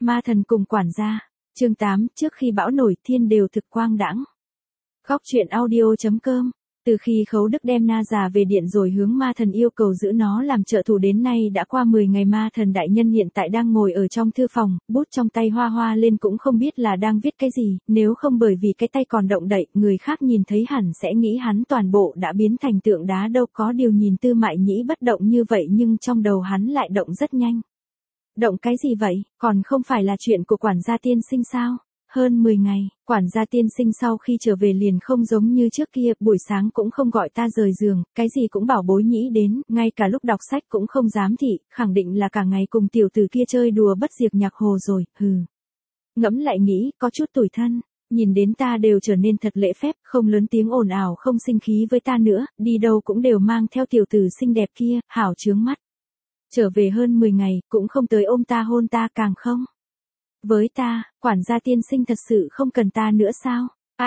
Ma thần cùng quản gia. Chương 8, trước khi bão nổi thiên đều thực quang đãng. Góc truyện audio.com. Từ khi Khấu Đức đem Na già về điện rồi hướng ma thần yêu cầu giữ nó làm trợ thủ đến nay đã qua 10 ngày, ma thần đại nhân hiện tại đang ngồi ở trong thư phòng, bút trong tay hoa hoa lên cũng không biết là đang viết cái gì, nếu không bởi vì cái tay còn động đậy, người khác nhìn thấy hẳn sẽ nghĩ hắn toàn bộ đã biến thành tượng đá, đâu có điều nhìn Tư Mại Nhĩ bất động như vậy nhưng trong đầu hắn lại động rất nhanh. Động cái gì vậy, còn không phải là chuyện của quản gia tiên sinh sao? Hơn 10 ngày, quản gia tiên sinh sau khi trở về liền không giống như trước kia, buổi sáng cũng không gọi ta rời giường, cái gì cũng bảo bối Nhĩ đến, ngay cả lúc đọc sách cũng không dám thị, khẳng định là cả ngày cùng tiểu tử kia chơi đùa bất diệt nhạc hồ rồi, hừ. Ngẫm lại nghĩ, có chút tủi thân, nhìn đến ta đều trở nên thật lễ phép, không lớn tiếng ồn ào, không sinh khí với ta nữa, đi đâu cũng đều mang theo tiểu tử xinh đẹp kia, hảo chướng mắt. Trở về hơn 10 ngày, cũng không tới ôm ta hôn ta, càng không. Với ta, quản gia tiên sinh thật sự không cần ta nữa sao?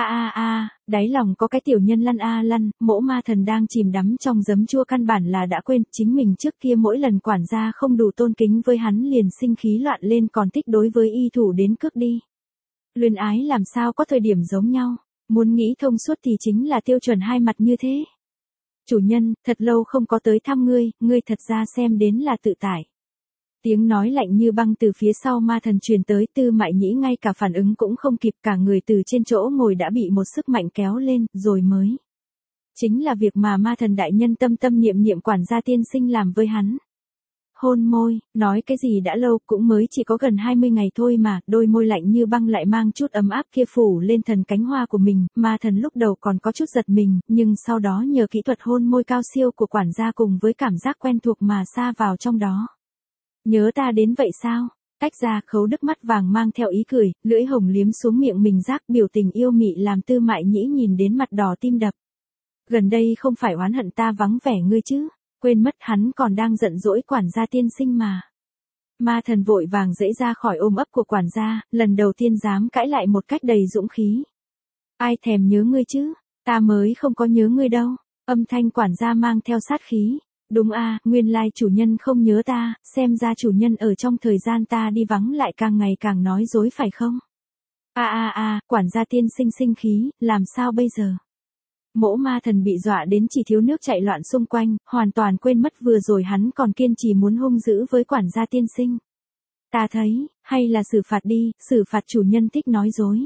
Đáy lòng có cái tiểu nhân lăn lăn, mỗ ma thần đang chìm đắm trong giấm chua căn bản là đã quên, chính mình trước kia mỗi lần quản gia không đủ tôn kính với hắn liền sinh khí loạn lên, còn thích đối với y thủ đến cướp đi. Luyến ái làm sao có thời điểm giống nhau, muốn nghĩ thông suốt thì chính là tiêu chuẩn hai mặt như thế. Chủ nhân, thật lâu không có tới thăm ngươi thật ra xem đến là tự tải. Tiếng nói lạnh như băng từ phía sau ma thần truyền tới, Tư Mại Nhĩ ngay cả phản ứng cũng không kịp, cả người từ trên chỗ ngồi đã bị một sức mạnh kéo lên, rồi mới. Chính là việc mà ma thần đại nhân tâm tâm niệm niệm quản gia tiên sinh làm với hắn. Hôn môi, nói cái gì đã lâu, cũng mới chỉ có gần 20 ngày thôi mà, đôi môi lạnh như băng lại mang chút ấm áp kia phủ lên thần cánh hoa của mình, ma thần lúc đầu còn có chút giật mình, nhưng sau đó nhờ kỹ thuật hôn môi cao siêu của quản gia cùng với cảm giác quen thuộc mà sa vào trong đó. Nhớ ta đến vậy sao? Tách ra, Khấu Đức mắt vàng mang theo ý cười, lưỡi hồng liếm xuống miệng mình rác, biểu tình yêu mị làm Tư Mại Nhĩ nhìn đến mặt đỏ tim đập. Gần đây không phải oán hận ta vắng vẻ ngươi chứ? Quên mất hắn còn đang giận dỗi quản gia tiên sinh mà. Ma thần vội vàng dễ ra khỏi ôm ấp của quản gia, lần đầu tiên dám cãi lại một cách đầy dũng khí. Ai thèm nhớ ngươi chứ? Ta mới không có nhớ ngươi đâu. Âm thanh quản gia mang theo sát khí. Đúng nguyên lai chủ nhân không nhớ ta, xem ra chủ nhân ở trong thời gian ta đi vắng lại càng ngày càng nói dối phải không? Quản gia tiên sinh sinh khí, làm sao bây giờ? Mỗ ma thần bị dọa đến chỉ thiếu nước chạy loạn xung quanh, hoàn toàn quên mất vừa rồi hắn còn kiên trì muốn hung dữ với quản gia tiên sinh. Ta thấy, hay là xử phạt đi, xử phạt chủ nhân thích nói dối.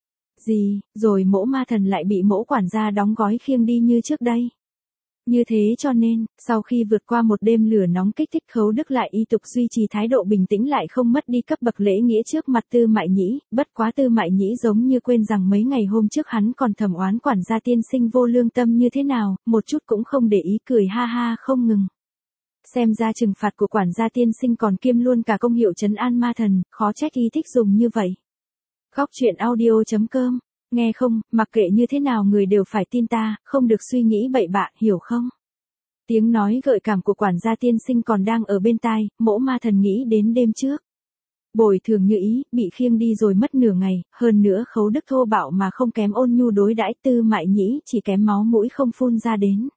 Gì, rồi mỗ ma thần lại bị mỗ quản gia đóng gói khiêng đi như trước đây. Như thế cho nên, sau khi vượt qua một đêm lửa nóng kích thích, Khấu Đức lại y tục duy trì thái độ bình tĩnh, lại không mất đi cấp bậc lễ nghĩa trước mặt Tư Mại Nhĩ, bất quá Tư Mại Nhĩ giống như quên rằng mấy ngày hôm trước hắn còn thầm oán quản gia tiên sinh vô lương tâm như thế nào, một chút cũng không để ý, cười ha ha không ngừng. Xem ra trừng phạt của quản gia tiên sinh còn kiêm luôn cả công hiệu trấn an ma thần, khó trách y thích dùng như vậy. Góc truyện audio.com. Nghe không, mặc kệ như thế nào người đều phải tin ta, không được suy nghĩ bậy bạ, hiểu không? Tiếng nói gợi cảm của quản gia tiên sinh còn đang ở bên tai, mỗ ma thần nghĩ đến đêm trước. Bồi thường như ý, bị khiêng đi rồi mất nửa ngày, hơn nữa Khấu Đức thô bạo mà không kém ôn nhu đối đãi, Tư Mại Nhĩ chỉ kém máu mũi không phun ra đến.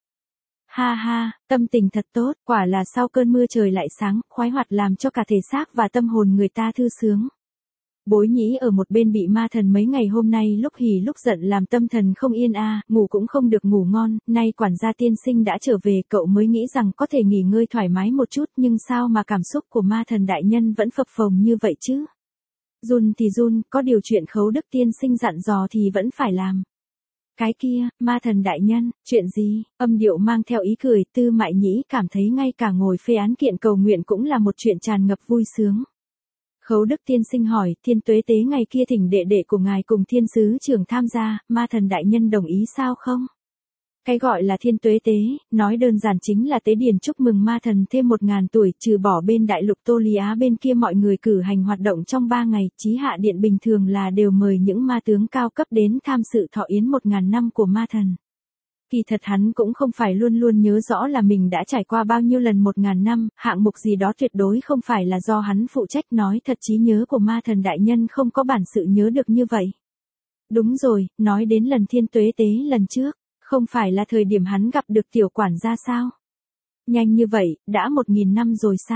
Ha, tâm tình thật tốt, quả là sau cơn mưa trời lại sáng, khoái hoạt làm cho cả thể xác và tâm hồn người ta thư sướng. Bối Nhĩ ở một bên bị ma thần mấy ngày hôm nay lúc hỉ lúc giận làm tâm thần không yên ngủ cũng không được ngủ ngon, nay quản gia tiên sinh đã trở về, cậu mới nghĩ rằng có thể nghỉ ngơi thoải mái một chút, nhưng sao mà cảm xúc của ma thần đại nhân vẫn phập phồng như vậy chứ? Run thì run, có điều chuyện Khấu Đức tiên sinh dặn dò thì vẫn phải làm. Cái kia, ma thần đại nhân, chuyện gì? Âm điệu mang theo ý cười, Tư Mại Nhĩ cảm thấy ngay cả ngồi phê án kiện cầu nguyện cũng là một chuyện tràn ngập vui sướng. Khấu Đức tiên sinh hỏi, Thiên Tuế Tế ngày kia thỉnh đệ đệ của ngài cùng thiên sứ trưởng tham gia, ma thần đại nhân đồng ý sao không? Cái gọi là Thiên Tuế Tế, nói đơn giản chính là tế điển chúc mừng ma thần thêm 1000 tuổi, trừ bỏ bên đại lục Tô Lý Á bên kia mọi người cử hành hoạt động trong 3 ngày, Chí Hạ Điện bình thường là đều mời những ma tướng cao cấp đến tham sự thọ yến 1000 năm của ma thần. Kỳ thật hắn cũng không phải luôn luôn nhớ rõ là mình đã trải qua bao nhiêu lần 1000 năm, hạng mục gì đó tuyệt đối không phải là do hắn phụ trách, nói thật trí nhớ của ma thần đại nhân không có bản sự nhớ được như vậy. Đúng rồi, nói đến lần Thiên Tuế Tế lần trước, không phải là thời điểm hắn gặp được tiểu quản gia sao? Nhanh như vậy, đã 1000 năm rồi sao?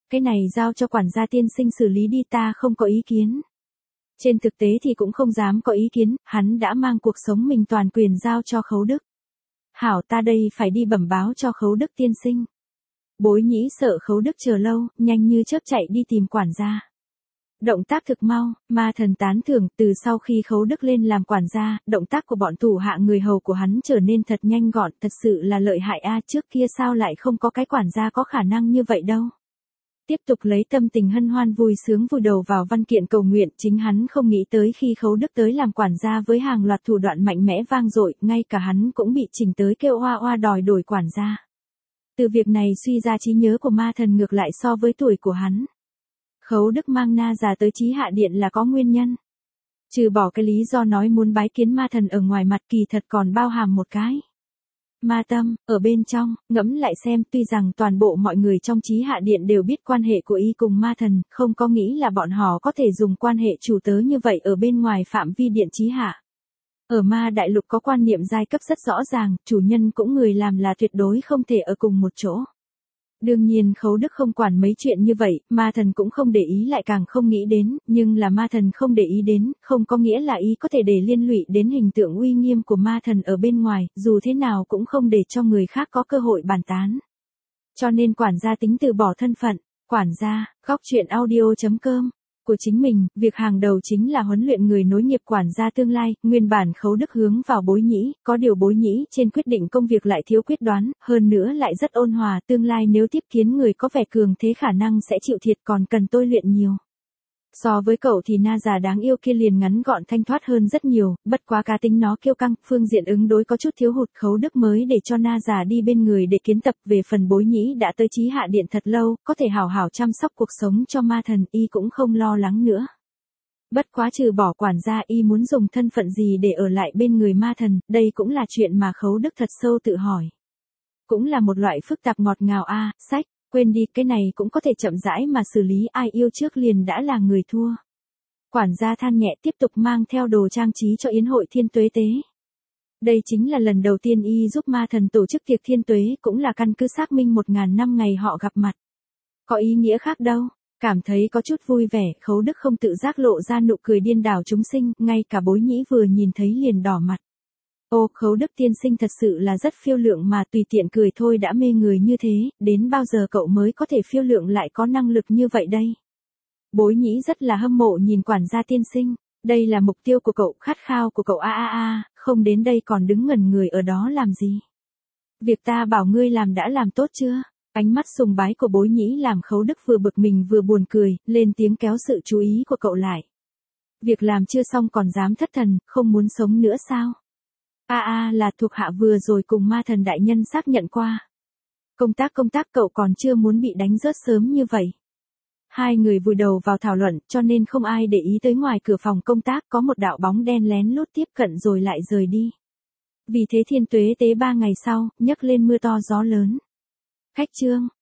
Cái này giao cho quản gia tiên sinh xử lý đi, ta không có ý kiến. Trên thực tế thì cũng không dám có ý kiến, hắn đã mang cuộc sống mình toàn quyền giao cho Khấu Đức. Hảo, ta đây phải đi bẩm báo cho Khấu Đức tiên sinh. Bối nhĩ sợ Khấu Đức chờ lâu, nhanh như chớp chạy đi tìm quản gia. Động tác thực mau, ma thần tán thưởng, từ sau khi Khấu Đức lên làm quản gia, động tác của bọn thủ hạ người hầu của hắn trở nên thật nhanh gọn, thật sự là lợi hại a, trước kia sao lại không có cái quản gia có khả năng như vậy đâu. Tiếp tục lấy tâm tình hân hoan vui sướng vùi đầu vào văn kiện cầu nguyện, chính hắn không nghĩ tới khi Khấu Đức tới làm quản gia với hàng loạt thủ đoạn mạnh mẽ vang dội, ngay cả hắn cũng bị chỉnh tới kêu oa oa đòi đổi quản gia. Từ việc này suy ra trí nhớ của ma thần ngược lại so với tuổi của hắn. Khấu Đức mang Na Già tới Chí Hạ Điện là có nguyên nhân. Trừ bỏ cái lý do nói muốn bái kiến ma thần ở ngoài mặt, kỳ thật còn bao hàm một cái. Ma tâm, ở bên trong, ngẫm lại xem, tuy rằng toàn bộ mọi người trong Chí Hạ Điện đều biết quan hệ của y cùng ma thần, không có nghĩ là bọn họ có thể dùng quan hệ chủ tớ như vậy ở bên ngoài phạm vi điện Chí Hạ. Ở ma đại lục có quan niệm giai cấp rất rõ ràng, chủ nhân cũng người làm là tuyệt đối không thể ở cùng một chỗ. Đương nhiên Khấu Đức không quản mấy chuyện như vậy, ma thần cũng không để ý lại càng không nghĩ đến, nhưng là ma thần không để ý đến, không có nghĩa là ý có thể để liên lụy đến hình tượng uy nghiêm của ma thần ở bên ngoài, dù thế nào cũng không để cho người khác có cơ hội bàn tán. Cho nên quản gia tính từ bỏ thân phận, quản gia, góc truyện audio.com của chính mình, việc hàng đầu chính là huấn luyện người nối nghiệp quản gia tương lai, nguyên bản Khấu Đức hướng vào Bối Nhĩ, có điều Bối Nhĩ trên quyết định công việc lại thiếu quyết đoán, hơn nữa lại rất ôn hòa, tương lai nếu tiếp kiến người có vẻ cường thế khả năng sẽ chịu thiệt, còn cần tôi luyện nhiều. So với cậu thì Na Già đáng yêu kia liền ngắn gọn thanh thoát hơn rất nhiều, bất quá cá tính nó kiêu căng, phương diện ứng đối có chút thiếu hụt, Khấu Đức mới để cho Na Già đi bên người để kiến tập. Về phần Bối Nhĩ đã tới Chí Hạ Điện thật lâu, có thể hảo hảo chăm sóc cuộc sống cho ma thần, y cũng không lo lắng nữa. Bất quá trừ bỏ quản gia, y muốn dùng thân phận gì để ở lại bên người ma thần, đây cũng là chuyện mà Khấu Đức thật sâu tự hỏi. Cũng là một loại phức tạp ngọt ngào a, sách. Quên đi, cái này cũng có thể chậm rãi mà xử lý, ai yêu trước liền đã là người thua. Quản gia than nhẹ, tiếp tục mang theo đồ trang trí cho yến hội thiên tuế tế. Đây chính là lần đầu tiên y giúp ma thần tổ chức tiệc thiên tuế, cũng là căn cứ xác minh 1000 năm ngày họ gặp mặt. Có ý nghĩa khác đâu, cảm thấy có chút vui vẻ, Khấu Đức không tự giác lộ ra nụ cười điên đảo chúng sinh, ngay cả Bối Nhĩ vừa nhìn thấy liền đỏ mặt. Ô, Khấu Đức tiên sinh thật sự là rất phiêu lượng mà, tùy tiện cười thôi đã mê người như thế, đến bao giờ cậu mới có thể phiêu lượng lại có năng lực như vậy đây? Bối Nhĩ rất là hâm mộ nhìn quản gia tiên sinh, đây là mục tiêu của cậu, khát khao của cậu không đến đây còn đứng ngẩn người ở đó làm gì? Việc ta bảo ngươi làm đã làm tốt chưa? Ánh mắt sùng bái của Bối Nhĩ làm Khấu Đức vừa bực mình vừa buồn cười, lên tiếng kéo sự chú ý của cậu lại. Việc làm chưa xong còn dám thất thần, không muốn sống nữa sao? Là thuộc hạ vừa rồi cùng ma thần đại nhân xác nhận qua. Công tác cậu còn chưa muốn bị đánh rớt sớm như vậy. Hai người vùi đầu vào thảo luận, cho nên không ai để ý tới ngoài cửa phòng công tác có một đạo bóng đen lén lút tiếp cận rồi lại rời đi. Vì thế thiên tuế tế 3 ngày sau, nhấc lên mưa to gió lớn. Khách trương,